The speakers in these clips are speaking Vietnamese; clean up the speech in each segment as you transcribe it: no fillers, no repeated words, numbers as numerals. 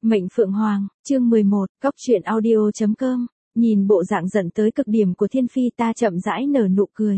Mệnh Phượng Hoàng, chương 11, Cóc truyện audio.com, nhìn bộ dạng giận tới cực điểm của Thiên Phi ta chậm rãi nở nụ cười.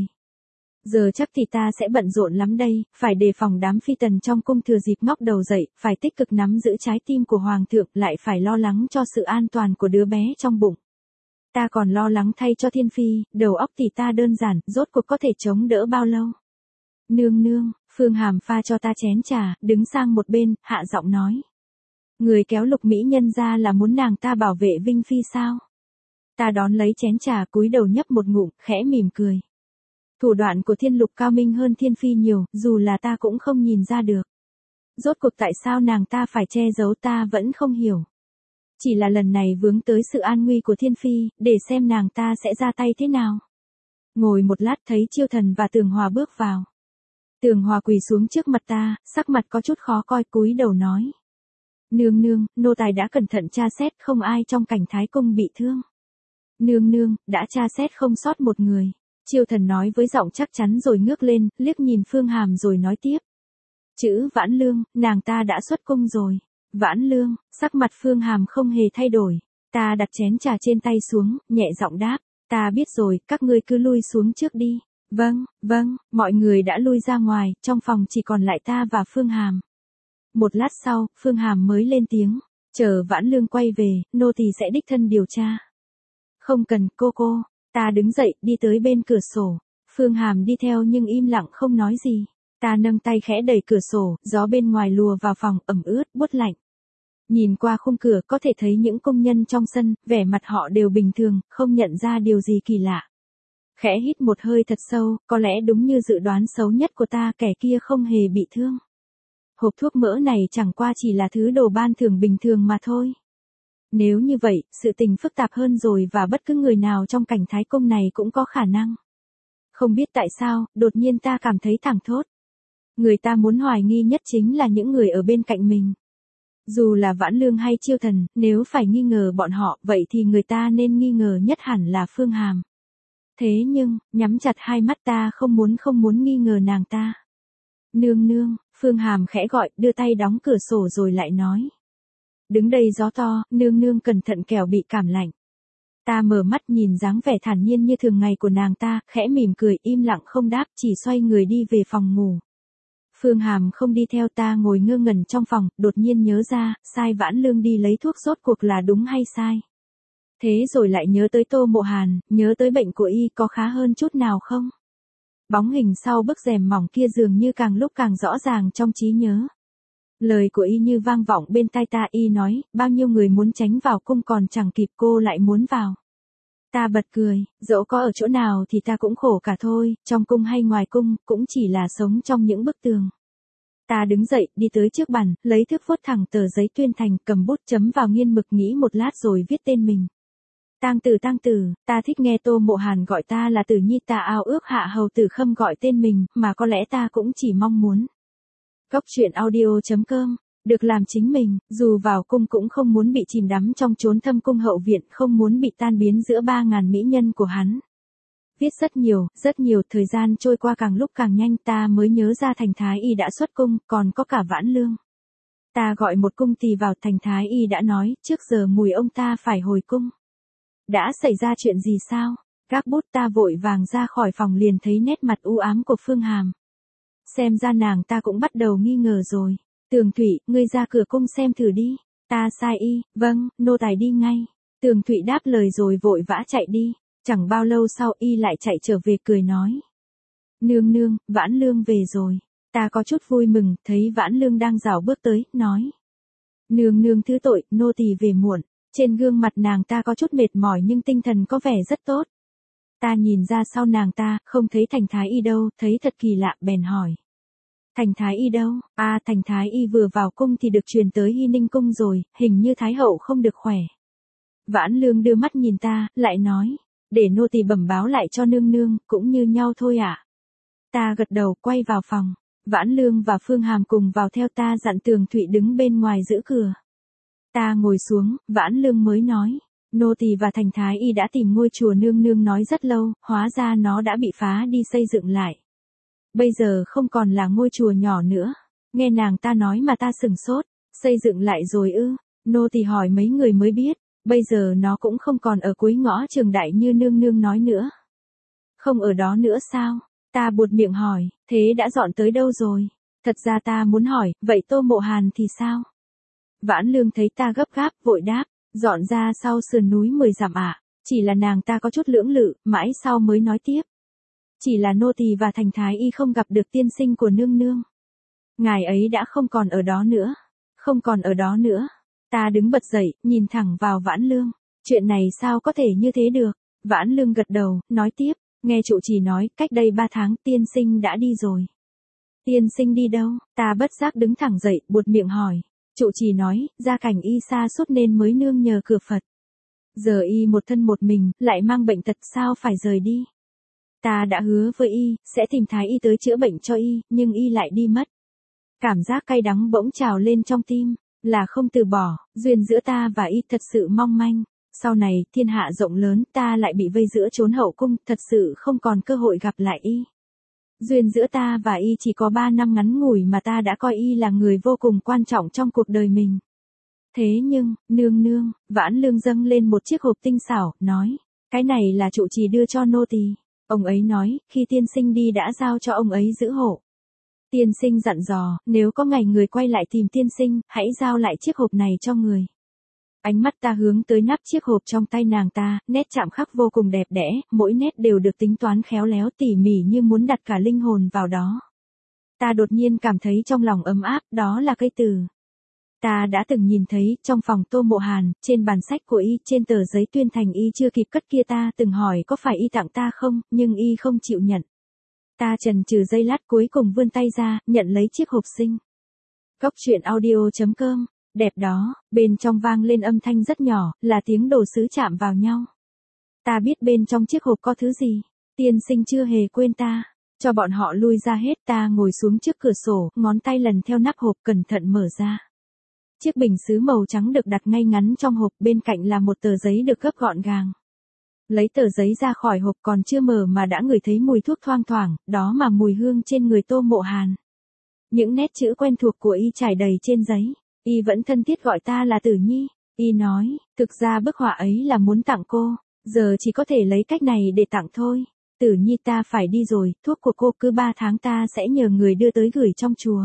Giờ chắc thì ta sẽ bận rộn lắm đây, phải đề phòng đám phi tần trong cung thừa dịp ngóc đầu dậy, phải tích cực nắm giữ trái tim của Hoàng thượng, lại phải lo lắng cho sự an toàn của đứa bé trong bụng. Ta còn lo lắng thay cho Thiên Phi, đầu óc thì ta đơn giản, rốt cuộc có thể chống đỡ bao lâu. Nương nương, Phương Hàm pha cho ta chén trà, đứng sang một bên, hạ giọng nói. Người kéo Lục mỹ nhân ra là muốn nàng ta bảo vệ Vinh Phi sao? Ta đón lấy chén trà cúi đầu nhấp một ngụm, khẽ mỉm cười. Thủ đoạn của Thiên Lục cao minh hơn Thiên Phi nhiều, dù là ta cũng không nhìn ra được. Rốt cuộc tại sao nàng ta phải che giấu ta vẫn không hiểu. Chỉ là lần này vướng tới sự an nguy của Thiên Phi, để xem nàng ta sẽ ra tay thế nào. Ngồi một lát thấy Chiêu Thần và Tường Hòa bước vào. Tường Hòa quỳ xuống trước mặt ta, sắc mặt có chút khó coi, cúi đầu nói. Nương nương, nô tài đã cẩn thận tra xét, không ai trong cảnh Thái Cung bị thương. Nương nương, đã tra xét không sót một người. Chiêu Thần nói với giọng chắc chắn rồi ngước lên, liếc nhìn Phương Hàm rồi nói tiếp. Chữ Vãn Lương, nàng ta đã xuất cung rồi. Vãn Lương, sắc mặt Phương Hàm không hề thay đổi. Ta đặt chén trà trên tay xuống, nhẹ giọng đáp. Ta biết rồi, các ngươi cứ lui xuống trước đi. Vâng, mọi người đã lui ra ngoài, trong phòng chỉ còn lại ta và Phương Hàm. Một lát sau, Phương Hàm mới lên tiếng, chờ Vãn Lương quay về, nô tỳ sẽ đích thân điều tra. Không cần, cô, ta đứng dậy, đi tới bên cửa sổ. Phương Hàm đi theo nhưng im lặng không nói gì. Ta nâng tay khẽ đẩy cửa sổ, gió bên ngoài lùa vào phòng, ẩm ướt, buốt lạnh. Nhìn qua khung cửa có thể thấy những công nhân trong sân, vẻ mặt họ đều bình thường, không nhận ra điều gì kỳ lạ. Khẽ hít một hơi thật sâu, có lẽ đúng như dự đoán xấu nhất của ta, kẻ kia không hề bị thương. Hộp thuốc mỡ này chẳng qua chỉ là thứ đồ ban thưởng bình thường mà thôi. Nếu như vậy, sự tình phức tạp hơn rồi và bất cứ người nào trong cảnh Thái Cung này cũng có khả năng. Không biết tại sao, đột nhiên ta cảm thấy thảng thốt. Người ta muốn hoài nghi nhất chính là những người ở bên cạnh mình. Dù là Vãn Lương hay Chiêu Thần, nếu phải nghi ngờ bọn họ, vậy thì người ta nên nghi ngờ nhất hẳn là Phương Hàm. Thế nhưng, nhắm chặt hai mắt ta không muốn nghi ngờ nàng ta. Nương, Phương Hàm khẽ gọi, đưa tay đóng cửa sổ rồi lại nói. Đứng đây gió to, nương cẩn thận kẻo bị cảm lạnh. Ta mở mắt nhìn dáng vẻ thản nhiên như thường ngày của nàng ta, khẽ mỉm cười, im lặng không đáp, chỉ xoay người đi về phòng ngủ. Phương Hàm không đi theo, ta ngồi ngơ ngẩn trong phòng, đột nhiên nhớ ra, sai Vãn Lương đi lấy thuốc rốt cuộc là đúng hay sai. Thế rồi lại nhớ tới Tô Mộ Hàn, nhớ tới bệnh của y có khá hơn chút nào không? Bóng hình sau bức rèm mỏng kia dường như càng lúc càng rõ ràng trong trí nhớ. Lời của y như vang vọng bên tai ta, y nói, bao nhiêu người muốn tránh vào cung còn chẳng kịp, cô lại muốn vào. Ta bật cười, dẫu có ở chỗ nào thì ta cũng khổ cả thôi, trong cung hay ngoài cung, cũng chỉ là sống trong những bức tường. Ta đứng dậy, đi tới trước bàn, lấy thước vuốt thẳng tờ giấy tuyên thành, cầm bút chấm vào nghiên mực, nghĩ một lát rồi viết tên mình. Tang Tử, ta thích nghe Tô Mộ Hàn gọi ta là Tử Nhi, ta ao ước Hạ Hầu Tử Khâm gọi tên mình, mà có lẽ ta cũng chỉ mong muốn. Cóc truyện audio.com, được làm chính mình, dù vào cung cũng không muốn bị chìm đắm trong chốn thâm cung hậu viện, không muốn bị tan biến giữa 3.000 mỹ nhân của hắn. Viết rất nhiều, thời gian trôi qua càng lúc càng nhanh, ta mới nhớ ra Thành Thái Y đã xuất cung, còn có cả Vãn Lương. Ta gọi một cung tỳ vào, Thành Thái Y đã nói, trước giờ mùi ông ta phải hồi cung. Đã xảy ra chuyện gì sao? Gác bút, ta vội vàng ra khỏi phòng, liền thấy nét mặt u ám của Phương Hàm. Xem ra nàng ta cũng bắt đầu nghi ngờ rồi. Tường Thụy, ngươi ra cửa cung xem thử đi. Ta sai y, vâng, nô tài đi ngay. Tường Thụy đáp lời rồi vội vã chạy đi. Chẳng bao lâu sau y lại chạy trở về, cười nói. Nương, Vãn Lương về rồi. Ta có chút vui mừng, thấy Vãn Lương đang rảo bước tới, nói. Nương thứ tội, nô tỳ về muộn. Trên gương mặt nàng ta có chút mệt mỏi nhưng tinh thần có vẻ rất tốt. Ta nhìn ra sau nàng ta, không thấy Thành Thái Y đâu, thấy thật kỳ lạ, bèn hỏi. Thành Thái Y đâu? Thành Thái Y vừa vào cung thì được truyền tới Hy Ninh cung rồi, hình như Thái hậu không được khỏe. Vãn Lương đưa mắt nhìn ta, lại nói. Để nô tỳ bẩm báo lại cho nương, cũng như nhau thôi ạ. Ta gật đầu, quay vào phòng. Vãn Lương và Phương Hàm cùng vào theo, ta dặn Tường Thụy đứng bên ngoài giữ cửa. Ta ngồi xuống, Vãn Lương mới nói. Nô tỳ và Thành Thái Y đã tìm ngôi chùa nương nói rất lâu, hóa ra nó đã bị phá đi xây dựng lại. Bây giờ không còn là ngôi chùa nhỏ nữa. Nghe nàng ta nói mà ta sửng sốt. Xây dựng lại rồi ư? Nô tỳ hỏi mấy người mới biết, bây giờ nó cũng không còn ở cuối ngõ Trường Đại như nương nương nói nữa. Không ở đó nữa sao? Ta buột miệng hỏi, thế đã dọn tới đâu rồi? Thật ra ta muốn hỏi, vậy Tô Mộ Hàn thì sao? Vãn Lương thấy ta gấp gáp, vội đáp, dọn ra sau sườn núi 10 dặm ạ. Chỉ là nàng ta có chút lưỡng lự, mãi sau mới nói tiếp. Chỉ là nô tỳ và Thành Thái Y không gặp được tiên sinh của nương nương. Ngài ấy đã không còn ở đó nữa. Không còn ở đó nữa. Ta đứng bật dậy, nhìn thẳng vào Vãn Lương. Chuyện này sao có thể như thế được? Vãn Lương gật đầu, nói tiếp, nghe trụ trì nói, cách đây 3 tháng tiên sinh đã đi rồi. Tiên sinh đi đâu? Ta bất giác đứng thẳng dậy, buột miệng hỏi. Trụ trì nói, gia cảnh y xa suốt nên mới nương nhờ cửa Phật. Giờ y một thân một mình, lại mang bệnh tật sao phải rời đi. Ta đã hứa với y, sẽ tìm Thái Y tới chữa bệnh cho y, nhưng y lại đi mất. Cảm giác cay đắng bỗng trào lên trong tim, là không từ bỏ, duyên giữa ta và y thật sự mong manh. Sau này, thiên hạ rộng lớn, ta lại bị vây giữa chốn hậu cung, thật sự không còn cơ hội gặp lại y. Duyên giữa ta và y chỉ có 3 năm ngắn ngủi mà ta đã coi y là người vô cùng quan trọng trong cuộc đời mình. Thế nhưng, nương nương, Vãn Lương dâng lên một chiếc hộp tinh xảo, nói, cái này là trụ trì đưa cho nô tỳ. Ông ấy nói, khi tiên sinh đi đã giao cho ông ấy giữ hộ. Tiên sinh dặn dò, nếu có ngày người quay lại tìm tiên sinh, hãy giao lại chiếc hộp này cho người. Ánh mắt ta hướng tới nắp chiếc hộp trong tay nàng ta, nét chạm khắc vô cùng đẹp đẽ, mỗi nét đều được tính toán khéo léo tỉ mỉ như muốn đặt cả linh hồn vào đó. Ta đột nhiên cảm thấy trong lòng ấm áp, đó là cây từ. Ta đã từng nhìn thấy, trong phòng Tô Mộ Hàn, trên bàn sách của y, trên tờ giấy tuyên thành y chưa kịp cất kia ta từng hỏi có phải y tặng ta không, nhưng y không chịu nhận. Ta chần chừ giây lát cuối cùng vươn tay ra, nhận lấy chiếc hộp xinh. Góc truyện audio.com, đẹp đó, bên trong vang lên âm thanh rất nhỏ, là tiếng đồ sứ chạm vào nhau. Ta biết bên trong chiếc hộp có thứ gì, tiên sinh chưa hề quên ta. Cho bọn họ lui ra hết, ta ngồi xuống trước cửa sổ, ngón tay lần theo nắp hộp cẩn thận mở ra. Chiếc bình sứ màu trắng được đặt ngay ngắn trong hộp, bên cạnh là một tờ giấy được gấp gọn gàng. Lấy tờ giấy ra khỏi hộp còn chưa mở mà đã ngửi thấy mùi thuốc thoang thoảng, đó mà mùi hương trên người Tô Mộ Hàn. Những nét chữ quen thuộc của y trải đầy trên giấy, y vẫn thân thiết gọi ta là Tử Nhi. Y nói, thực ra bức họa ấy là muốn tặng cô, giờ chỉ có thể lấy cách này để tặng thôi. Tử Nhi ta phải đi rồi, thuốc của cô cứ 3 tháng ta sẽ nhờ người đưa tới gửi trong chùa.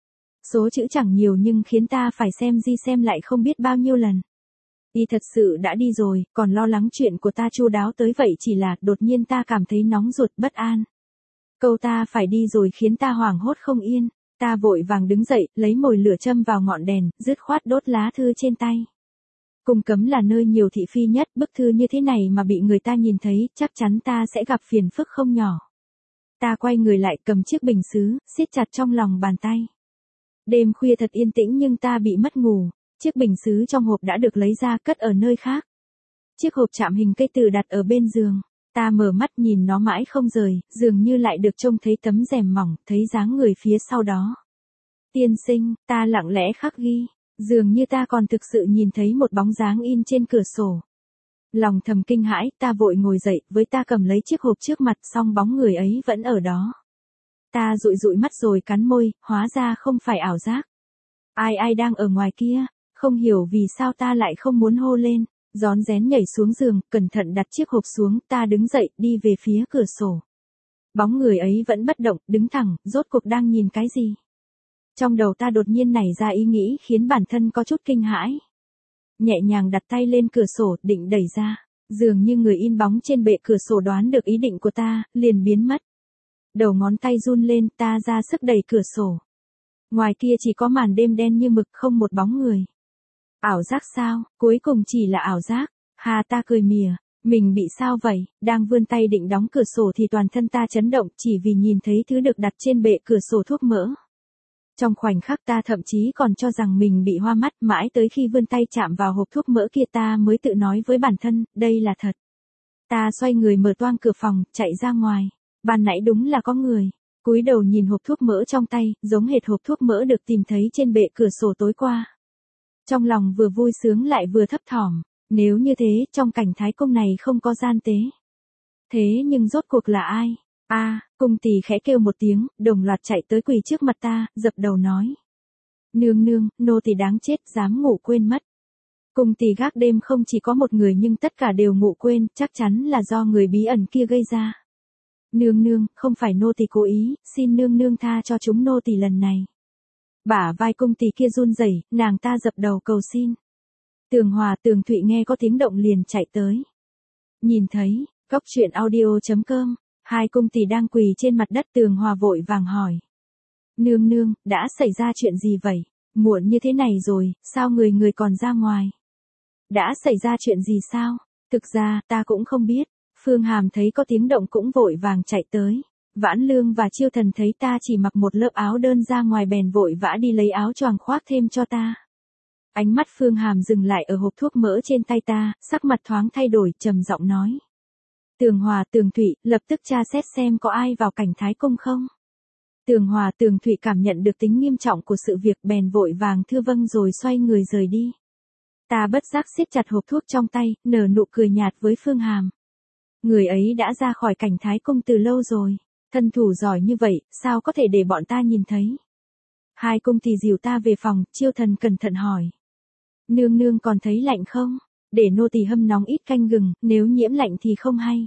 Số chữ chẳng nhiều nhưng khiến ta phải xem đi xem lại không biết bao nhiêu lần. Y thật sự đã đi rồi, còn lo lắng chuyện của ta chu đáo tới vậy chỉ là đột nhiên ta cảm thấy nóng ruột bất an. Câu ta phải đi rồi khiến ta hoảng hốt không yên, ta vội vàng đứng dậy, lấy mồi lửa châm vào ngọn đèn, dứt khoát đốt lá thư trên tay. Cung cấm là nơi nhiều thị phi nhất, bức thư như thế này mà bị người ta nhìn thấy, chắc chắn ta sẽ gặp phiền phức không nhỏ. Ta quay người lại cầm chiếc bình sứ, siết chặt trong lòng bàn tay. Đêm khuya thật yên tĩnh nhưng ta bị mất ngủ, chiếc bình sứ trong hộp đã được lấy ra cất ở nơi khác. Chiếc hộp chạm hình cây từ đặt ở bên giường, ta mở mắt nhìn nó mãi không rời, dường như lại được trông thấy tấm rèm mỏng, thấy dáng người phía sau đó. Tiên sinh, ta lặng lẽ khắc ghi, dường như ta còn thực sự nhìn thấy một bóng dáng in trên cửa sổ. Lòng thầm kinh hãi, ta vội ngồi dậy, với ta cầm lấy chiếc hộp trước mặt, song bóng người ấy vẫn ở đó. Ta dụi dụi mắt rồi cắn môi, hóa ra không phải ảo giác. Ai đang ở ngoài kia, không hiểu vì sao ta lại không muốn hô lên, rón rén nhảy xuống giường, cẩn thận đặt chiếc hộp xuống, ta đứng dậy, đi về phía cửa sổ. Bóng người ấy vẫn bất động, đứng thẳng, rốt cuộc đang nhìn cái gì? Trong đầu ta đột nhiên nảy ra ý nghĩ khiến bản thân có chút kinh hãi. Nhẹ nhàng đặt tay lên cửa sổ, định đẩy ra, dường như người in bóng trên bệ cửa sổ đoán được ý định của ta, liền biến mất. Đầu ngón tay run lên, ta ra sức đẩy cửa sổ. Ngoài kia chỉ có màn đêm đen như mực, không một bóng người. Ảo giác sao, cuối cùng chỉ là ảo giác. Hà, ta cười mỉa, mình bị sao vậy, đang vươn tay định đóng cửa sổ thì toàn thân ta chấn động chỉ vì nhìn thấy thứ được đặt trên bệ cửa sổ thuốc mỡ. Trong khoảnh khắc ta thậm chí còn cho rằng mình bị hoa mắt, mãi tới khi vươn tay chạm vào hộp thuốc mỡ kia ta mới tự nói với bản thân, đây là thật. Ta xoay người mở toang cửa phòng, chạy ra ngoài. Ban nãy đúng là có người. Cúi đầu nhìn hộp thuốc mỡ trong tay, giống hệt hộp thuốc mỡ được tìm thấy trên bệ cửa sổ tối qua. Trong lòng vừa vui sướng lại vừa thấp thỏm, nếu như thế, trong cảnh thái cung này không có gian tế. Thế nhưng rốt cuộc là ai? Cung tỳ khẽ kêu một tiếng, đồng loạt chạy tới quỳ trước mặt ta, dập đầu nói. Nương nương, nô tỳ đáng chết, dám ngủ quên mất. Cung tỳ gác đêm không chỉ có một người nhưng tất cả đều ngủ quên, chắc chắn là do người bí ẩn kia gây ra. Nương nương, không phải nô tỳ cố ý, xin nương nương tha cho chúng nô tỳ lần này. Bả vai cung tỳ kia run rẩy, nàng ta dập đầu cầu xin. Tường Hòa, Tường Thụy nghe có tiếng động liền chạy tới. Nhìn thấy, Cóc truyện audio.com, hai cung tỳ đang quỳ trên mặt đất. Tường Hòa vội vàng hỏi. Nương nương, đã xảy ra chuyện gì vậy? Muộn như thế này rồi, sao người còn ra ngoài? Đã xảy ra chuyện gì sao? Thực ra, ta cũng không biết. Phương Hàm thấy có tiếng động cũng vội vàng chạy tới. Vãn Lương và Chiêu Thần thấy ta chỉ mặc một lớp áo đơn ra ngoài bèn vội vã đi lấy áo choàng khoác thêm cho ta. Ánh mắt Phương Hàm dừng lại ở hộp thuốc mỡ trên tay ta, sắc mặt thoáng thay đổi, trầm giọng nói. Tường Hòa, Tường Thụy, lập tức tra xét xem có ai vào Cảnh Thái Cung không. Tường Hòa, Tường Thụy cảm nhận được tính nghiêm trọng của sự việc bèn vội vàng thưa vâng rồi xoay người rời đi. Ta bất giác siết chặt hộp thuốc trong tay, nở nụ cười nhạt với Phương Hàm. Người ấy đã ra khỏi Cảnh Thái Cung từ lâu rồi, thân thủ giỏi như vậy, sao có thể để bọn ta nhìn thấy. Hai cung tỳ dìu ta về phòng, Chiêu Thần cẩn thận hỏi. Nương nương còn thấy lạnh không? Để nô tỳ hâm nóng ít canh gừng, nếu nhiễm lạnh thì không hay.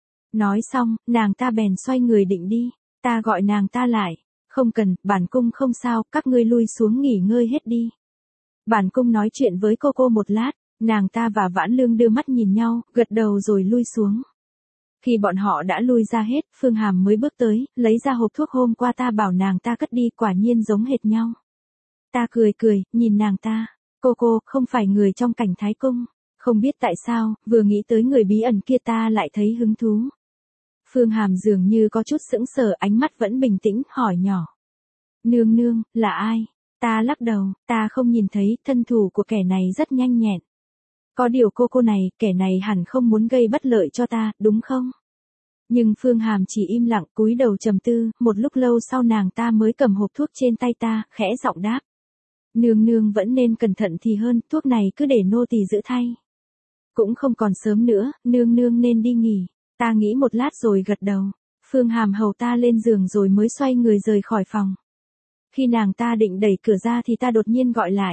Nói xong, nàng ta bèn xoay người định đi. Ta gọi nàng ta lại. Không cần, bản cung không sao, các ngươi lui xuống nghỉ ngơi hết đi. Bản cung nói chuyện với cô một lát. Nàng ta và Vãn Lương đưa mắt nhìn nhau, gật đầu rồi lui xuống. Khi bọn họ đã lui ra hết, Phương Hàm mới bước tới, lấy ra hộp thuốc hôm qua ta bảo nàng ta cất đi, quả nhiên giống hệt nhau. Ta cười, nhìn nàng ta. Cô, không phải người trong Cảnh Thái Cung. Không biết tại sao, vừa nghĩ tới người bí ẩn kia ta lại thấy hứng thú. Phương Hàm dường như có chút sững sờ, ánh mắt vẫn bình tĩnh, hỏi nhỏ. Nương nương, là ai? Ta lắc đầu, ta không nhìn thấy, thân thủ của kẻ này rất nhanh nhẹn. Có điều cô này, kẻ này hẳn không muốn gây bất lợi cho ta, đúng không? Nhưng Phương Hàm chỉ im lặng cúi đầu trầm tư, một lúc lâu sau nàng ta mới cầm hộp thuốc trên tay ta, khẽ giọng đáp. Nương nương vẫn nên cẩn thận thì hơn, thuốc này cứ để nô tỳ giữ thay. Cũng không còn sớm nữa, nương nương nên đi nghỉ. Ta nghĩ một lát rồi gật đầu. Phương Hàm hầu ta lên giường rồi mới xoay người rời khỏi phòng. Khi nàng ta định đẩy cửa ra thì ta đột nhiên gọi lại.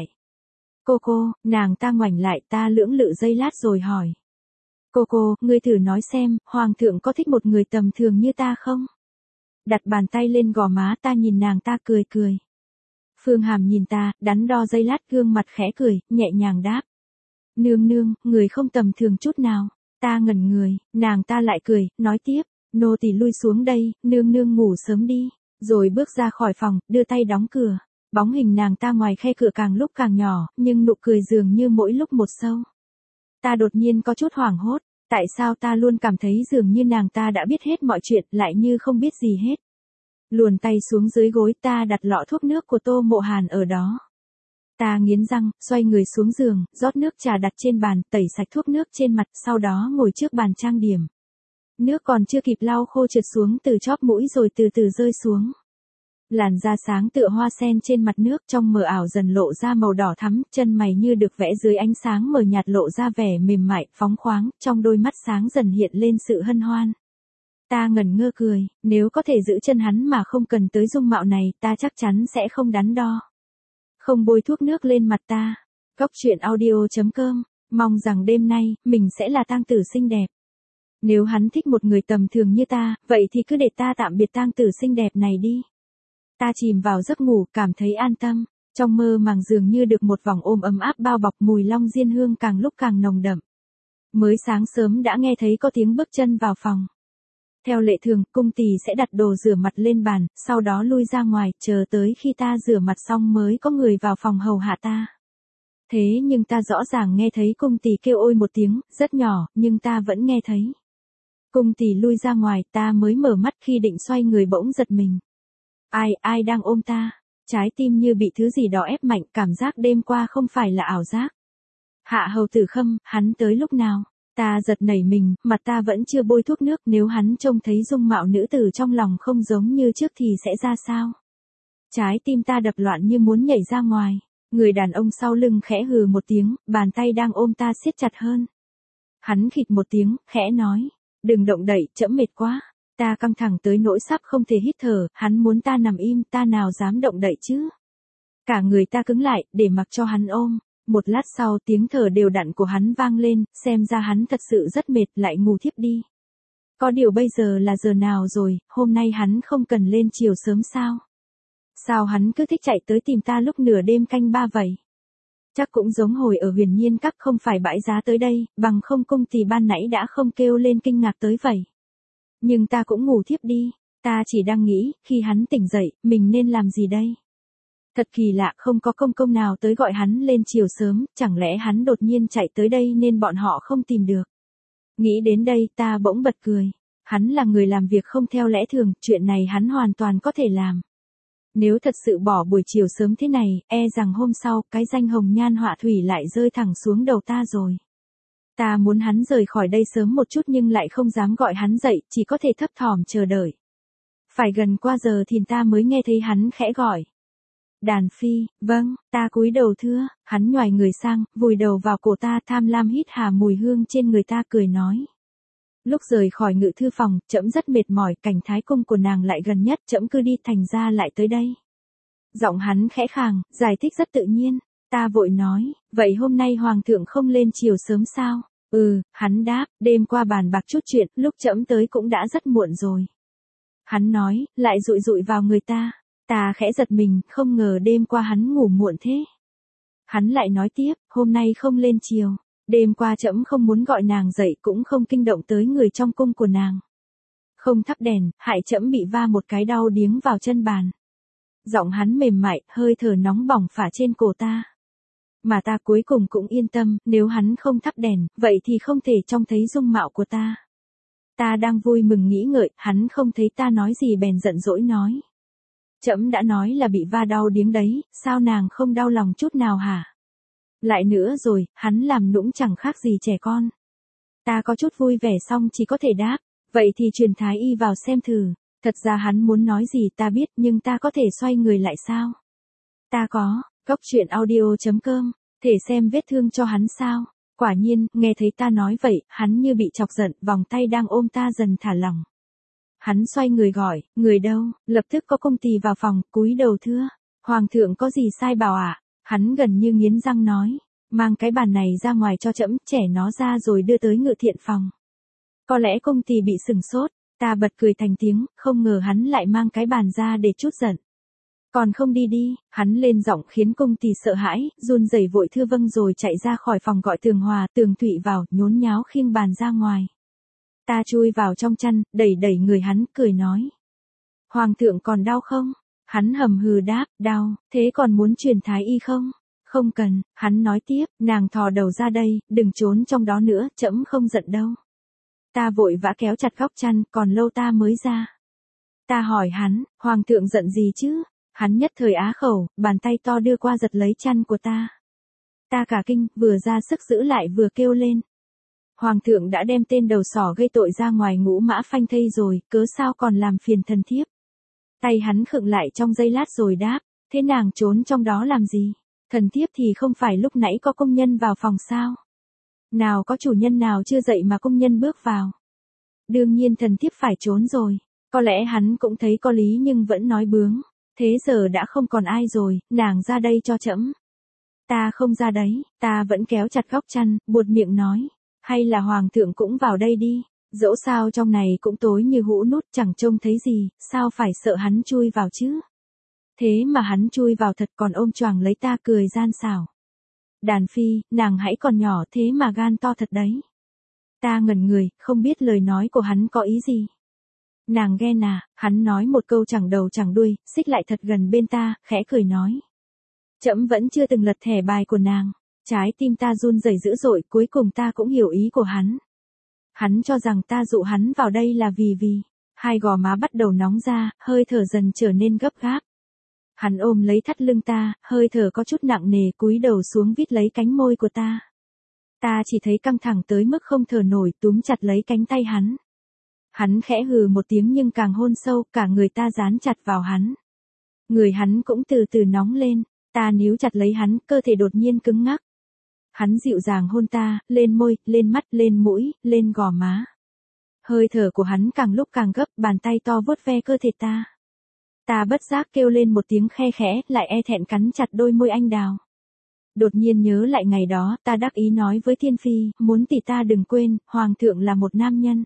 Cô, nàng ta ngoảnh lại, ta lưỡng lự giây lát rồi hỏi. Cô, ngươi thử nói xem, hoàng thượng có thích một người tầm thường như ta không? Đặt bàn tay lên gò má ta nhìn nàng ta cười. Phương Hàm nhìn ta, đắn đo giây lát gương mặt khẽ cười, nhẹ nhàng đáp. Nương, người không tầm thường chút nào. Ta ngẩn người, nàng ta lại cười, nói tiếp, nô tỳ lui xuống đây, nương ngủ sớm đi. Rồi bước ra khỏi phòng, đưa tay đóng cửa. Bóng hình nàng ta ngoài khe cửa càng lúc càng nhỏ, nhưng nụ cười dường như mỗi lúc một sâu. Ta đột nhiên có chút hoảng hốt, tại sao ta luôn cảm thấy dường như nàng ta đã biết hết mọi chuyện, lại như không biết gì hết. Luồn tay xuống dưới gối, ta đặt lọ thuốc nước của Tô Mộ Hàn ở đó. Ta nghiến răng, xoay người xuống giường, rót nước trà đặt trên bàn, tẩy sạch thuốc nước trên mặt, sau đó ngồi trước bàn trang điểm. Nước còn chưa kịp lau khô trượt xuống từ chóp mũi rồi từ từ rơi xuống. Làn da sáng tựa hoa sen trên mặt nước trong mờ ảo dần lộ ra màu đỏ thắm, chân mày như được vẽ dưới ánh sáng mờ nhạt lộ ra vẻ mềm mại, phóng khoáng, trong đôi mắt sáng dần hiện lên sự hân hoan. Ta ngẩn ngơ cười, nếu có thể giữ chân hắn mà không cần tới dung mạo này, ta chắc chắn sẽ không đắn đo. Không bôi thuốc nước lên mặt ta. Cóc truyện audio.com, mong rằng đêm nay, mình sẽ là tang tử xinh đẹp. Nếu hắn thích một người tầm thường như ta, vậy thì cứ để ta tạm biệt tang tử xinh đẹp này đi. Ta chìm vào giấc ngủ, cảm thấy an tâm. Trong mơ màng dường như được một vòng ôm ấm áp bao bọc, mùi long diên hương càng lúc càng nồng đậm. Mới sáng sớm đã nghe thấy có tiếng bước chân vào phòng. Theo lệ thường, cung tỳ sẽ đặt đồ rửa mặt lên bàn, sau đó lui ra ngoài, chờ tới khi ta rửa mặt xong mới có người vào phòng hầu hạ ta. Thế nhưng ta rõ ràng nghe thấy cung tỳ kêu ôi một tiếng, rất nhỏ, nhưng ta vẫn nghe thấy. Cung tỳ lui ra ngoài, ta mới mở mắt, khi định xoay người bỗng giật mình. Ai đang ôm ta? Trái tim như bị thứ gì đó ép mạnh, cảm giác đêm qua không phải là ảo giác. Hạ hầu Tử Khâm, hắn tới lúc nào? Ta giật nảy mình, mặt ta vẫn chưa bôi thuốc nước, nếu hắn trông thấy dung mạo nữ tử trong lòng không giống như trước thì sẽ ra sao? Trái tim ta đập loạn như muốn nhảy ra ngoài. Người đàn ông sau lưng khẽ hừ một tiếng, bàn tay đang ôm ta siết chặt hơn. Hắn khịt một tiếng, khẽ nói, đừng động đậy, trẫm mệt quá. Ta căng thẳng tới nỗi sắp không thể hít thở, hắn muốn ta nằm im, ta nào dám động đậy chứ. Cả người ta cứng lại, để mặc cho hắn ôm. Một lát sau tiếng thở đều đặn của hắn vang lên, xem ra hắn thật sự rất mệt lại ngủ thiếp đi. Có điều bây giờ là giờ nào rồi, hôm nay hắn không cần lên chiều sớm sao? Sao hắn cứ thích chạy tới tìm ta lúc nửa đêm canh ba vậy? Chắc cũng giống hồi ở Huyền Nhiên Các không phải bãi giá tới đây, bằng không cung thì ban nãy đã không kêu lên kinh ngạc tới vậy. Nhưng ta cũng ngủ thiếp đi, ta chỉ đang nghĩ, khi hắn tỉnh dậy, mình nên làm gì đây? Thật kỳ lạ, không có công công nào tới gọi hắn lên chiều sớm, chẳng lẽ hắn đột nhiên chạy tới đây nên bọn họ không tìm được. Nghĩ đến đây ta bỗng bật cười. Hắn là người làm việc không theo lẽ thường, chuyện này hắn hoàn toàn có thể làm. Nếu thật sự bỏ buổi chiều sớm thế này, e rằng hôm sau, cái danh hồng nhan họa thủy lại rơi thẳng xuống đầu ta rồi. Ta muốn hắn rời khỏi đây sớm một chút nhưng lại không dám gọi hắn dậy, chỉ có thể thấp thỏm chờ đợi. Phải gần qua giờ thì ta mới nghe thấy hắn khẽ gọi. Đàn Phi, vâng, ta cúi đầu thưa, hắn nhoài người sang, vùi đầu vào cổ ta tham lam hít hà mùi hương trên người ta cười nói. Lúc rời khỏi ngự thư phòng, trẫm rất mệt mỏi, cảnh thái cung của nàng lại gần nhất, trẫm cứ đi thành ra lại tới đây. Giọng hắn khẽ khàng, giải thích rất tự nhiên, ta vội nói, vậy hôm nay hoàng thượng không lên chiều sớm sao? Hắn đáp, đêm qua bàn bạc chút chuyện, lúc trẫm tới cũng đã rất muộn rồi. Hắn nói, lại dụi dụi vào người ta. Ta khẽ giật mình, không ngờ đêm qua hắn ngủ muộn thế. Hắn lại nói tiếp, hôm nay không lên chiều. Đêm qua trẫm không muốn gọi nàng dậy cũng không kinh động tới người trong cung của nàng. Không thắp đèn, hại trẫm bị va một cái đau điếng vào chân bàn. Giọng hắn mềm mại, hơi thở nóng bỏng phả trên cổ ta. Mà ta cuối cùng cũng yên tâm, nếu hắn không thắp đèn, vậy thì không thể trông thấy dung mạo của ta. Ta đang vui mừng nghĩ ngợi, hắn không thấy ta nói gì bèn giận dỗi nói. Trẫm đã nói là bị va đau điếng đấy, sao nàng không đau lòng chút nào hả? Lại nữa rồi, hắn làm nũng chẳng khác gì trẻ con. Ta có chút vui vẻ xong chỉ có thể đáp, vậy thì truyền thái y vào xem thử. Thật ra hắn muốn nói gì ta biết nhưng ta có thể xoay người lại sao? Ta có, goctruyện.audio.com, thể xem vết thương cho hắn sao? Quả nhiên, nghe thấy ta nói vậy, hắn như bị chọc giận, vòng tay đang ôm ta dần thả lỏng. Hắn xoay người gọi, người đâu? Lập tức có công tỳ vào phòng, cúi đầu thưa. Hoàng thượng có gì sai bảo ạ? Hắn gần như nghiến răng nói, mang cái bàn này ra ngoài cho trẫm, trẻ nó ra rồi đưa tới ngự thiện phòng. Có lẽ công tỳ bị sừng sốt, ta bật cười thành tiếng, không ngờ hắn lại mang cái bàn ra để trút giận. Còn không đi đi, hắn lên giọng khiến công tỳ sợ hãi, run rẩy vội thưa vâng rồi chạy ra khỏi phòng gọi Tường Hòa, Tường Thụy vào, nhốn nháo khiêng bàn ra ngoài. Ta chui vào trong chăn, đẩy đẩy người hắn, cười nói. Hoàng thượng còn đau không? Hắn hầm hừ đáp, đau, thế còn muốn truyền thái y không? Không cần, hắn nói tiếp, nàng thò đầu ra đây, đừng trốn trong đó nữa, trẫm không giận đâu. Ta vội vã kéo chặt góc chăn, còn lâu ta mới ra. Ta hỏi hắn, hoàng thượng giận gì chứ? Hắn nhất thời á khẩu, bàn tay to đưa qua giật lấy chăn của ta. Ta cả kinh, vừa ra sức giữ lại vừa kêu lên. Hoàng thượng đã đem tên đầu sỏ gây tội ra ngoài ngũ mã phanh thây rồi, cớ sao còn làm phiền thần thiếp. Tay hắn khựng lại trong giây lát rồi đáp, thế nàng trốn trong đó làm gì? Thần thiếp thì không phải lúc nãy có công nhân vào phòng sao? Nào có chủ nhân nào chưa dậy mà công nhân bước vào? Đương nhiên thần thiếp phải trốn rồi. Có lẽ hắn cũng thấy có lý nhưng vẫn nói bướng. Thế giờ đã không còn ai rồi, nàng ra đây cho trẫm. Ta không ra đấy, ta vẫn kéo chặt góc chăn, buột miệng nói. Hay là hoàng thượng cũng vào đây đi, dẫu sao trong này cũng tối như hũ nút chẳng trông thấy gì, sao phải sợ hắn chui vào chứ? Thế mà hắn chui vào thật còn ôm choàng lấy ta cười gian xảo. Đàn Phi, nàng hãy còn nhỏ thế mà gan to thật đấy. Ta ngẩn người, không biết lời nói của hắn có ý gì. Nàng ghen à, hắn nói một câu chẳng đầu chẳng đuôi, xích lại thật gần bên ta, khẽ cười nói. Trẫm vẫn chưa từng lật thẻ bài của nàng. Trái tim ta run rẩy dữ dội, cuối cùng ta cũng hiểu ý của hắn. Hắn cho rằng ta dụ hắn vào đây là vì hai gò má bắt đầu nóng ra, hơi thở dần trở nên gấp gáp. Hắn ôm lấy thắt lưng ta, hơi thở có chút nặng nề cúi đầu xuống vít lấy cánh môi của ta. Ta chỉ thấy căng thẳng tới mức không thở nổi, túm chặt lấy cánh tay hắn. Hắn khẽ hừ một tiếng nhưng càng hôn sâu, cả người ta dán chặt vào hắn. Người hắn cũng từ từ nóng lên, ta níu chặt lấy hắn, cơ thể đột nhiên cứng ngắc. Hắn dịu dàng hôn ta, lên môi, lên mắt, lên mũi, lên gò má. Hơi thở của hắn càng lúc càng gấp, bàn tay to vuốt ve cơ thể ta. Ta bất giác kêu lên một tiếng khe khẽ, lại e thẹn cắn chặt đôi môi anh đào. Đột nhiên nhớ lại ngày đó, ta đắc ý nói với Thiên Phi, muốn tỷ ta đừng quên, Hoàng thượng là một nam nhân.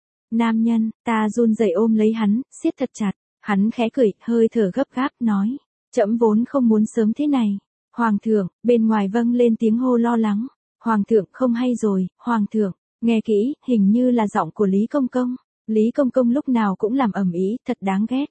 Nam nhân, ta run rẩy ôm lấy hắn, siết thật chặt. Hắn khẽ cười, hơi thở gấp gáp, nói. Trẫm vốn không muốn sớm thế này. Hoàng thượng, bên ngoài vâng lên tiếng hô lo lắng. Hoàng thượng không hay rồi, Hoàng thượng. Nghe kỹ, hình như là giọng của Lý Công Công. Lý Công Công lúc nào cũng làm ầm ĩ, thật đáng ghét.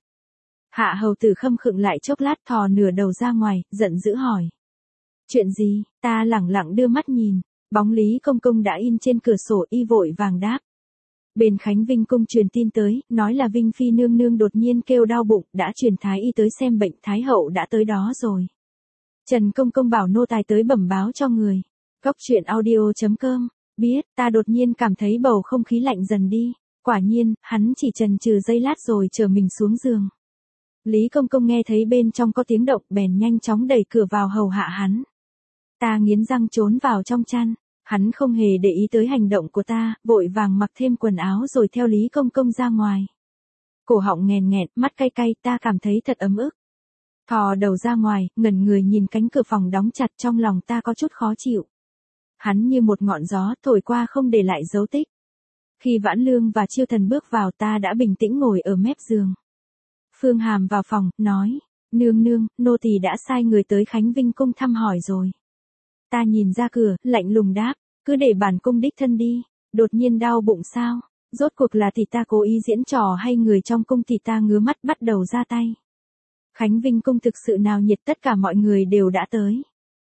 Hạ hầu tử khâm khựng lại chốc lát, thò nửa đầu ra ngoài, giận dữ hỏi. Chuyện gì? Ta lẳng lặng đưa mắt nhìn. Bóng Lý Công Công đã in trên cửa sổ, y vội vàng đáp. Bên Khánh Vinh cung truyền tin tới, nói là Vinh Phi nương nương đột nhiên kêu đau bụng, đã truyền thái y tới xem bệnh, Thái hậu đã tới đó rồi. Trần Công Công bảo nô tài tới bẩm báo cho người. Góc truyện audio.com. Biết, ta đột nhiên cảm thấy bầu không khí lạnh dần đi. Quả nhiên, hắn chỉ chần chừ giây lát rồi chờ mình xuống giường. Lý Công Công nghe thấy bên trong có tiếng động, bèn nhanh chóng đẩy cửa vào hầu hạ hắn. Ta nghiến răng trốn vào trong chăn. Hắn không hề để ý tới hành động của ta, vội vàng mặc thêm quần áo rồi theo Lý Công Công ra ngoài. Cổ họng nghèn nghẹn, mắt cay cay, ta cảm thấy thật ấm ức. Thò đầu ra ngoài, ngẩn người nhìn cánh cửa phòng đóng chặt, trong lòng ta có chút khó chịu. Hắn như một ngọn gió thổi qua không để lại dấu tích. Khi Vãn Lương và Chiêu Thần bước vào, ta đã bình tĩnh ngồi ở mép giường. Phương Hàm vào phòng, nói, nương nương, nô tỳ đã sai người tới Khánh Vinh cung thăm hỏi rồi. Ta nhìn ra cửa, lạnh lùng đáp, cứ để bản cung đích thân đi. Đột nhiên đau bụng sao? Rốt cuộc là tỷ ta cố ý diễn trò hay người trong cung tỷ ta ngứa mắt bắt đầu ra tay? Khánh Vinh cung thực sự nào nhiệt, tất cả mọi người đều đã tới.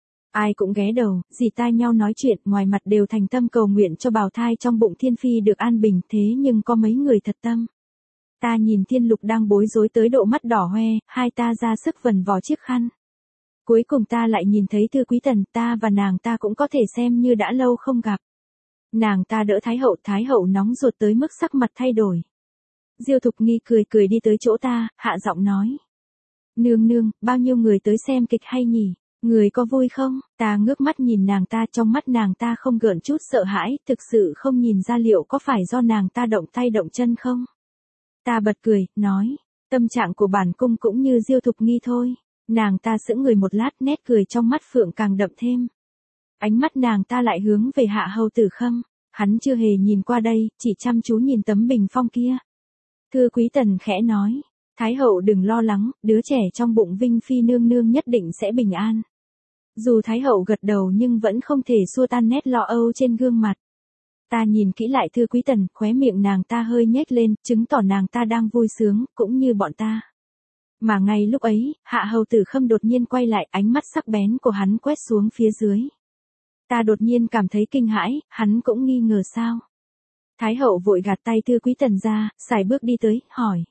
Ai cũng ghé đầu, dì tai nhau nói chuyện, ngoài mặt đều thành tâm cầu nguyện cho bào thai trong bụng Thiên Phi được an bình, thế nhưng có mấy người thật tâm. Ta nhìn Thiên Lục đang bối rối tới độ mắt đỏ hoe, hai ta ra sức vần vò chiếc khăn. Cuối cùng ta lại nhìn thấy Thư Quý Tần, ta và nàng ta cũng có thể xem như đã lâu không gặp. Nàng ta đỡ Thái hậu nóng ruột tới mức sắc mặt thay đổi. Diêu Thục Nghi cười cười đi tới chỗ ta, hạ giọng nói. Nương nương, bao nhiêu người tới xem kịch hay nhỉ? Người có vui không? Ta ngước mắt nhìn nàng ta, trong mắt nàng ta không gợn chút sợ hãi, thực sự không nhìn ra liệu có phải do nàng ta động tay động chân không? Ta bật cười, nói, tâm trạng của bản cung cũng như Diêu Thục Nghi thôi. Nàng ta sững người một lát, nét cười trong mắt phượng càng đậm thêm. Ánh mắt nàng ta lại hướng về Hạ hầu tử khâm. Hắn chưa hề nhìn qua đây, chỉ chăm chú nhìn tấm bình phong kia. Thư Quý Tần khẽ nói, Thái hậu đừng lo lắng, đứa trẻ trong bụng Vinh Phi nương nương nhất định sẽ bình an. Dù Thái hậu gật đầu nhưng vẫn không thể xua tan nét lo âu trên gương mặt. Ta nhìn kỹ lại Thư Quý Tần, khóe miệng nàng ta hơi nhếch lên, chứng tỏ nàng ta đang vui sướng, cũng như bọn ta. Mà ngay lúc ấy, Hạ hầu tử khâm đột nhiên quay lại, ánh mắt sắc bén của hắn quét xuống phía dưới. Ta đột nhiên cảm thấy kinh hãi, hắn cũng nghi ngờ sao. Thái hậu vội gạt tay Thư Quý Tần ra, sải bước đi tới, hỏi.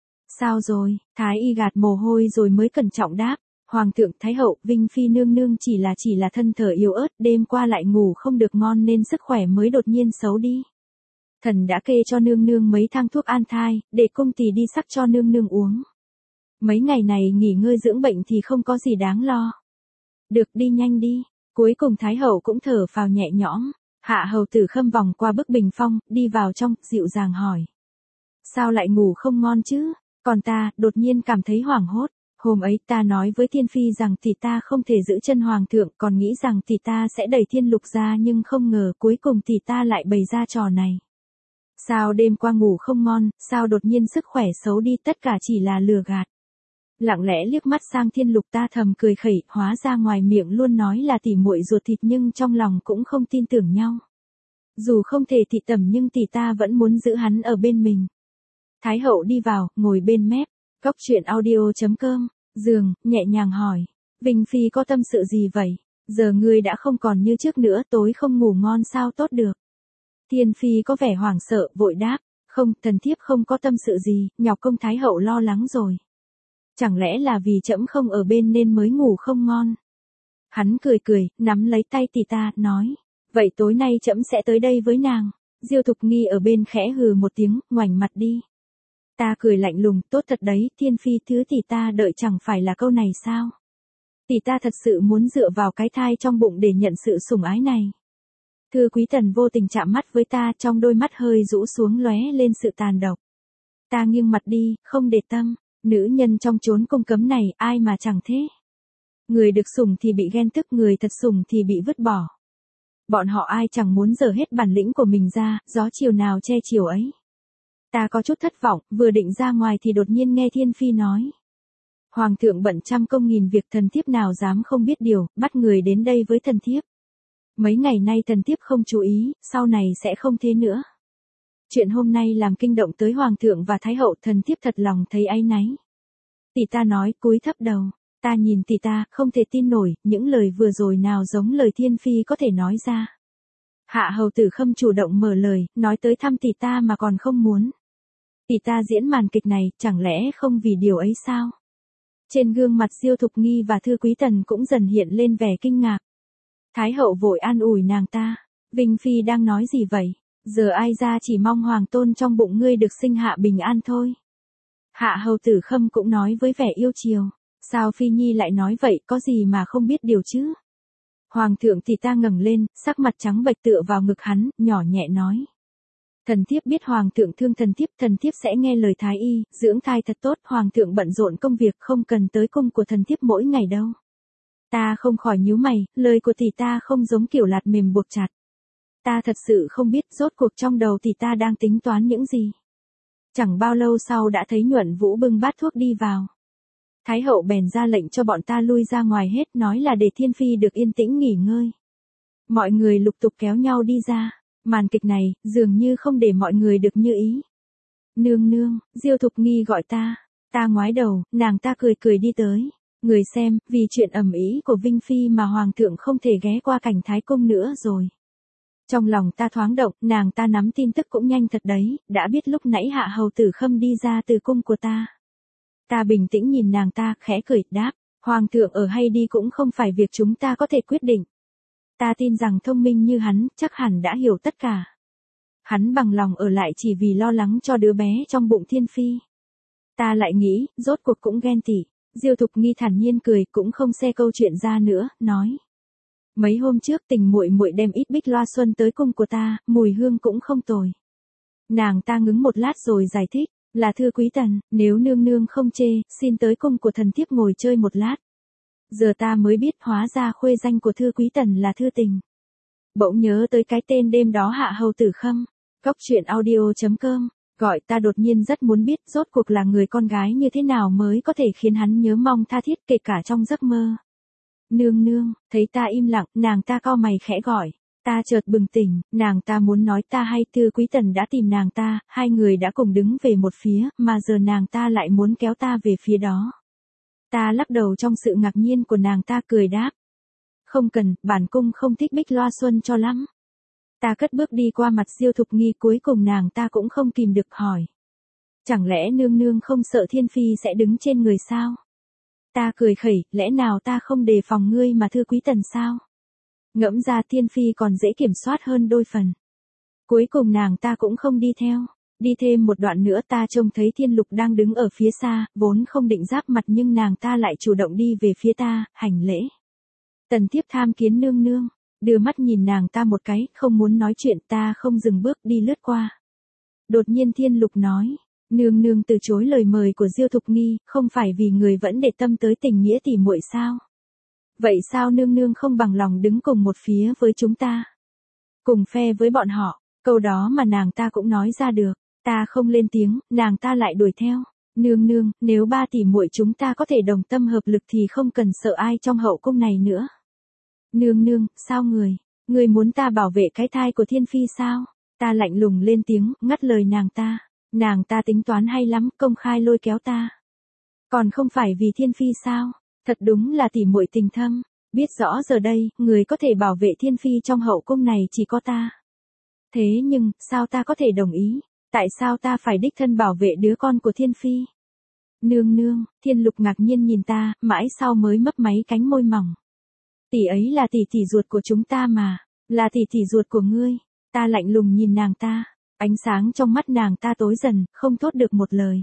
Sao rồi? Thái y gạt mồ hôi rồi mới cẩn trọng đáp. Hoàng thượng, Thái hậu, Vinh Phi nương nương chỉ là thân thể yếu ớt, đêm qua lại ngủ không được ngon nên sức khỏe mới đột nhiên xấu đi. Thần đã kê cho nương nương mấy thang thuốc an thai, để cung tỳ đi sắc cho nương nương uống. Mấy ngày này nghỉ ngơi dưỡng bệnh thì không có gì đáng lo. Được, đi nhanh đi. Cuối cùng Thái hậu cũng thở phào nhẹ nhõm. Hạ hầu tử khâm vòng qua bức bình phong, đi vào trong, dịu dàng hỏi. Sao lại ngủ không ngon chứ? Còn ta, đột nhiên cảm thấy hoảng hốt. Hôm ấy ta nói với Thiên Phi rằng tỷ ta không thể giữ chân Hoàng thượng, còn nghĩ rằng tỷ ta sẽ đẩy Thiên Lục ra, nhưng không ngờ cuối cùng tỷ ta lại bày ra trò này. Sao đêm qua ngủ không ngon, sao đột nhiên sức khỏe xấu đi, tất cả chỉ là lừa gạt. Lặng lẽ liếc mắt sang Thiên Lục, ta thầm cười khẩy, hóa ra ngoài miệng luôn nói là tỷ muội ruột thịt nhưng trong lòng cũng không tin tưởng nhau. Dù không thể thị tẩm nhưng tỷ ta vẫn muốn giữ hắn ở bên mình. Thái hậu đi vào, ngồi bên mép. Góc truyện audio.com, giường, nhẹ nhàng hỏi. Vinh Phi có tâm sự gì vậy? Giờ ngươi đã không còn như trước nữa, tối không ngủ ngon sao tốt được? Thiên Phi có vẻ hoảng sợ, vội đáp. Không, thần thiếp không có tâm sự gì, nhọc công Thái hậu lo lắng rồi. Chẳng lẽ là vì trẫm không ở bên nên mới ngủ không ngon? Hắn cười cười, nắm lấy tay tỷ ta, nói. Vậy tối nay trẫm sẽ tới đây với nàng. Diêu Thục Nghi ở bên khẽ hừ một tiếng, ngoảnh mặt đi. Ta cười lạnh lùng, tốt thật đấy, Thiên Phi thứ tỷ ta đợi chẳng phải là câu này sao? Tỷ ta thật sự muốn dựa vào cái thai trong bụng để nhận sự sủng ái này. Thư Quý Tần vô tình chạm mắt với ta, trong đôi mắt hơi rũ xuống lóe lên sự tàn độc. Ta nghiêng mặt đi, không để tâm, nữ nhân trong chốn cung cấm này, ai mà chẳng thế. Người được sủng thì bị ghen tức, người thật sủng thì bị vứt bỏ. Bọn họ ai chẳng muốn giở hết bản lĩnh của mình ra, gió chiều nào che chiều ấy. Ta có chút thất vọng, vừa định ra ngoài thì đột nhiên nghe Thiên Phi nói. Hoàng thượng bận trăm công nghìn việc, thần thiếp nào dám không biết điều, bắt người đến đây với thần thiếp. Mấy ngày nay thần thiếp không chú ý, sau này sẽ không thế nữa. Chuyện hôm nay làm kinh động tới Hoàng thượng và Thái hậu, thần thiếp thật lòng thấy áy náy. Tỷ ta nói, cúi thấp đầu. Ta nhìn tỷ ta, không thể tin nổi, những lời vừa rồi nào giống lời Thiên Phi có thể nói ra. Hạ hầu Tử Khâm chủ động mở lời, nói tới thăm tỷ ta mà còn không muốn. Tỷ ta diễn màn kịch này, chẳng lẽ không vì điều ấy sao? Trên gương mặt Diêu Thục Nghi và Thư Quý Tần cũng dần hiện lên vẻ kinh ngạc. Thái hậu vội an ủi nàng ta. Vinh Phi đang nói gì vậy? Giờ ai ra chỉ mong hoàng tôn trong bụng ngươi được sinh hạ bình an thôi. Hạ hầu Tử Khâm cũng nói với vẻ yêu chiều. Sao Phi Nhi lại nói vậy, có gì mà không biết điều chứ? Hoàng thượng thì ta ngẩng lên, sắc mặt trắng bệch tựa vào ngực hắn, nhỏ nhẹ nói. Thần thiếp biết hoàng thượng thương thần thiếp sẽ nghe lời thái y, dưỡng thai thật tốt, hoàng thượng bận rộn công việc không cần tới cung của thần thiếp mỗi ngày đâu. Ta không khỏi nhíu mày, lời của tỷ ta không giống kiểu lạt mềm buộc chặt. Ta thật sự không biết rốt cuộc trong đầu tỷ ta đang tính toán những gì. Chẳng bao lâu sau đã thấy Nhuận Vũ bưng bát thuốc đi vào. Thái hậu bèn ra lệnh cho bọn ta lui ra ngoài hết, nói là để Thiên Phi được yên tĩnh nghỉ ngơi. Mọi người lục tục kéo nhau đi ra, màn kịch này, dường như không để mọi người được như ý. Nương nương, Diêu Thục Nghi gọi ta, ta ngoái đầu, nàng ta cười cười đi tới. Người xem, vì chuyện ầm ĩ của Vinh Phi mà hoàng thượng không thể ghé qua cảnh Thái Cung nữa rồi. Trong lòng ta thoáng động, nàng ta nắm tin tức cũng nhanh thật đấy, đã biết lúc nãy Hạ hầu Tử Khâm đi ra từ cung của ta. Ta bình tĩnh nhìn nàng ta, khẽ cười, đáp, hoàng thượng ở hay đi cũng không phải việc chúng ta có thể quyết định. Ta tin rằng thông minh như hắn, chắc hẳn đã hiểu tất cả. Hắn bằng lòng ở lại chỉ vì lo lắng cho đứa bé trong bụng Thiên Phi. Ta lại nghĩ, rốt cuộc cũng ghen tị. Diêu Thục Nghi thản nhiên cười, cũng không xe câu chuyện ra nữa, nói. Mấy hôm trước Tình muội muội đem ít bích loa xuân tới cung của ta, mùi hương cũng không tồi. Nàng ta ngứng một lát rồi giải thích. Là Thư Quý Tần, nếu nương nương không chê, xin tới cung của thần thiếp ngồi chơi một lát. Giờ ta mới biết hóa ra khuê danh của Thư Quý Tần là Thư Tình. Bỗng nhớ tới cái tên đêm đó Hạ hầu Tử Khâm. Cóc truyện audio.com, gọi ta đột nhiên rất muốn biết rốt cuộc là người con gái như thế nào mới có thể khiến hắn nhớ mong tha thiết kể cả trong giấc mơ. Nương nương, thấy ta im lặng, nàng ta cau mày khẽ gọi. Ta chợt bừng tỉnh, nàng ta muốn nói ta hay Thư Quý Tần đã tìm nàng ta, hai người đã cùng đứng về một phía, mà giờ nàng ta lại muốn kéo ta về phía đó. Ta lắc đầu trong sự ngạc nhiên của nàng ta, cười đáp. Không cần, bản cung không thích bích loa xuân cho lắm. Ta cất bước đi qua mặt Diêu Thục Nghi, cuối cùng nàng ta cũng không kìm được hỏi. Chẳng lẽ nương nương không sợ Thiên Phi sẽ đứng trên người sao? Ta cười khẩy, lẽ nào ta không đề phòng ngươi mà Thư Quý Tần sao? Ngẫm ra Thiên Phi còn dễ kiểm soát hơn đôi phần. Cuối cùng nàng ta cũng không đi theo. Đi thêm một đoạn nữa ta trông thấy Thiên Lục đang đứng ở phía xa, vốn không định giáp mặt nhưng nàng ta lại chủ động đi về phía ta, hành lễ. Tần thiếp tham kiến nương nương, đưa mắt nhìn nàng ta một cái, không muốn nói chuyện, ta không dừng bước đi lướt qua. Đột nhiên Thiên Lục nói, nương nương từ chối lời mời của Diêu Thục Nghi, không phải vì người vẫn để tâm tới tình nghĩa tỉ muội sao? Vậy sao nương nương không bằng lòng đứng cùng một phía với chúng ta? Cùng phe với bọn họ, câu đó mà nàng ta cũng nói ra được. Ta không lên tiếng, nàng ta lại đuổi theo. Nương nương, nếu ba tỷ muội chúng ta có thể đồng tâm hợp lực thì không cần sợ ai trong hậu cung này nữa. Nương nương, sao người muốn ta bảo vệ cái thai của Thiên Phi sao? Ta lạnh lùng lên tiếng, ngắt lời nàng ta. Nàng ta tính toán hay lắm, công khai lôi kéo ta. Còn không phải vì Thiên Phi sao? Thật đúng là tỷ muội tình thâm, biết rõ giờ đây, người có thể bảo vệ Thiên Phi trong hậu cung này chỉ có ta. Thế nhưng, sao ta có thể đồng ý? Tại sao ta phải đích thân bảo vệ đứa con của Thiên Phi? Nương nương, Thiên Lục ngạc nhiên nhìn ta, mãi sau mới mấp máy cánh môi mỏng. Tỷ ấy là tỷ tỷ ruột của chúng ta mà, là tỷ tỷ ruột của ngươi. Ta lạnh lùng nhìn nàng ta, ánh sáng trong mắt nàng ta tối dần, không thốt được một lời.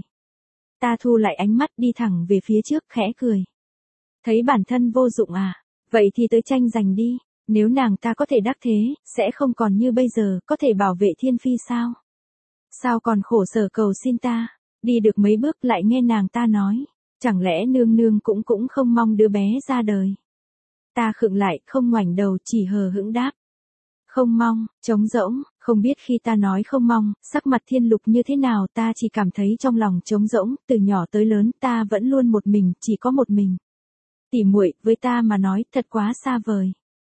Ta thu lại ánh mắt đi thẳng về phía trước, khẽ cười. Thấy bản thân vô dụng à? Vậy thì tới tranh giành đi, nếu nàng ta có thể đắc thế, sẽ không còn như bây giờ, có thể bảo vệ Thiên Phi sao? Sao còn khổ sở cầu xin ta? Đi được mấy bước lại nghe nàng ta nói. Chẳng lẽ nương nương cũng không mong đứa bé ra đời? Ta khựng lại, không ngoảnh đầu, chỉ hờ hững đáp. Không mong, trống rỗng, không biết khi ta nói không mong, sắc mặt Thiên Lục như thế nào, ta chỉ cảm thấy trong lòng trống rỗng, từ nhỏ tới lớn ta vẫn luôn một mình, chỉ có một mình. Tỉ muội, với ta mà nói, thật quá xa vời.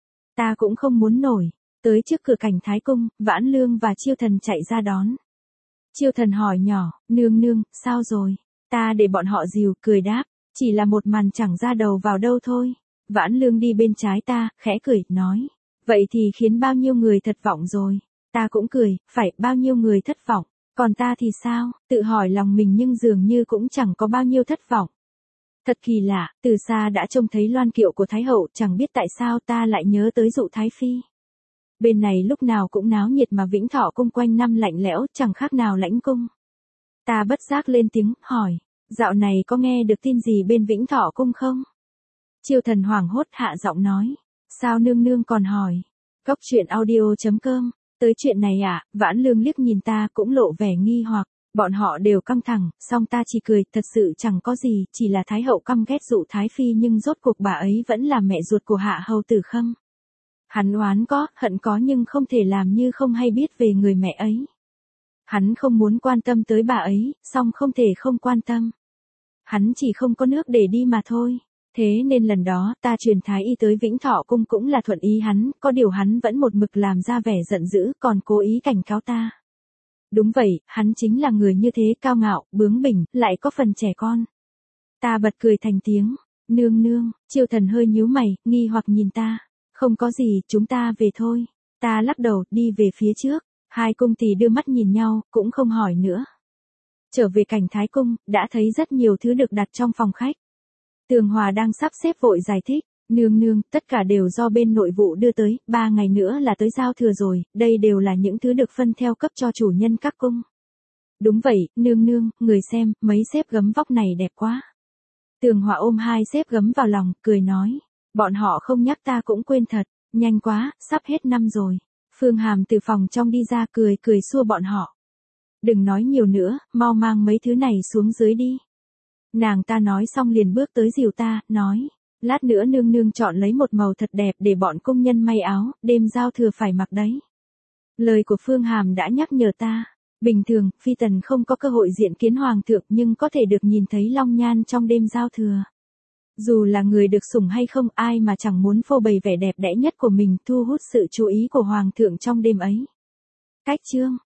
Ta cũng không muốn nổi. Tới trước cửa Cảnh Thái Cung, Vãn Lương và Chiêu Thần chạy ra đón. Chiêu Thần hỏi nhỏ, nương nương, sao rồi? Ta để bọn họ dìu, cười đáp, chỉ là một màn chẳng ra đầu vào đâu thôi. Vãn Lương đi bên trái ta, khẽ cười, nói, vậy thì khiến bao nhiêu người thất vọng rồi. Ta cũng cười, phải, bao nhiêu người thất vọng, còn ta thì sao, tự hỏi lòng mình nhưng dường như cũng chẳng có bao nhiêu thất vọng. Thật kỳ lạ, từ xa đã trông thấy loan kiệu của Thái Hậu, chẳng biết tại sao ta lại nhớ tới Dụ Thái Phi. Bên này lúc nào cũng náo nhiệt mà Vĩnh Thọ Cung quanh năm lạnh lẽo, chẳng khác nào Lãnh Cung. Ta bất giác lên tiếng, hỏi, dạo này có nghe được tin gì bên Vĩnh Thọ Cung không? Chiêu Thần hoảng hốt hạ giọng nói, sao nương nương còn hỏi? Cóc truyện audio.com, tới chuyện này à? Vãn Lương liếc nhìn ta cũng lộ vẻ nghi hoặc, bọn họ đều căng thẳng, song ta chỉ cười, thật sự chẳng có gì, chỉ là Thái Hậu căm ghét Dụ Thái Phi nhưng rốt cuộc bà ấy vẫn là mẹ ruột của Hạ Hầu Tử Khâm. Hắn oán có, hận có nhưng không thể làm như không hay biết về người mẹ ấy. Hắn không muốn quan tâm tới bà ấy, song không thể không quan tâm. Hắn chỉ không có nước để đi mà thôi. Thế nên lần đó ta truyền Thái Y tới Vĩnh Thọ Cung cũng là thuận ý hắn, có điều hắn vẫn một mực làm ra vẻ giận dữ còn cố ý cảnh cáo ta. Đúng vậy, hắn chính là người như thế, cao ngạo, bướng bỉnh, lại có phần trẻ con. Ta bật cười thành tiếng, nương nương, Chiêu Thần hơi nhíu mày, nghi hoặc nhìn ta. Không có gì, chúng ta về thôi. Ta lắc đầu, đi về phía trước. Hai cung tỳ đưa mắt nhìn nhau, cũng không hỏi nữa. Trở về Cảnh Thái Cung, đã thấy rất nhiều thứ được đặt trong phòng khách. Tường Hòa đang sắp xếp vội giải thích, nương nương, tất cả đều do bên nội vụ đưa tới, 3 ngày nữa là tới giao thừa rồi, đây đều là những thứ được phân theo cấp cho chủ nhân các cung. Đúng vậy, nương nương, người xem, mấy xếp gấm vóc này đẹp quá. Tường Hòa ôm 2 xếp gấm vào lòng, cười nói, bọn họ không nhắc ta cũng quên thật, nhanh quá, sắp hết năm rồi. Phương Hàm từ phòng trong đi ra cười xua bọn họ. Đừng nói nhiều nữa, mau mang mấy thứ này xuống dưới đi. Nàng ta nói xong liền bước tới dìu ta, nói, lát nữa nương nương chọn lấy một màu thật đẹp để bọn công nhân may áo, đêm giao thừa phải mặc đấy. Lời của Phương Hàm đã nhắc nhở ta, bình thường, phi tần không có cơ hội diện kiến hoàng thượng nhưng có thể được nhìn thấy long nhan trong đêm giao thừa. Dù là người được sủng hay không, ai mà chẳng muốn phô bày vẻ đẹp đẽ nhất của mình, thu hút sự chú ý của hoàng thượng trong đêm ấy. Cách chương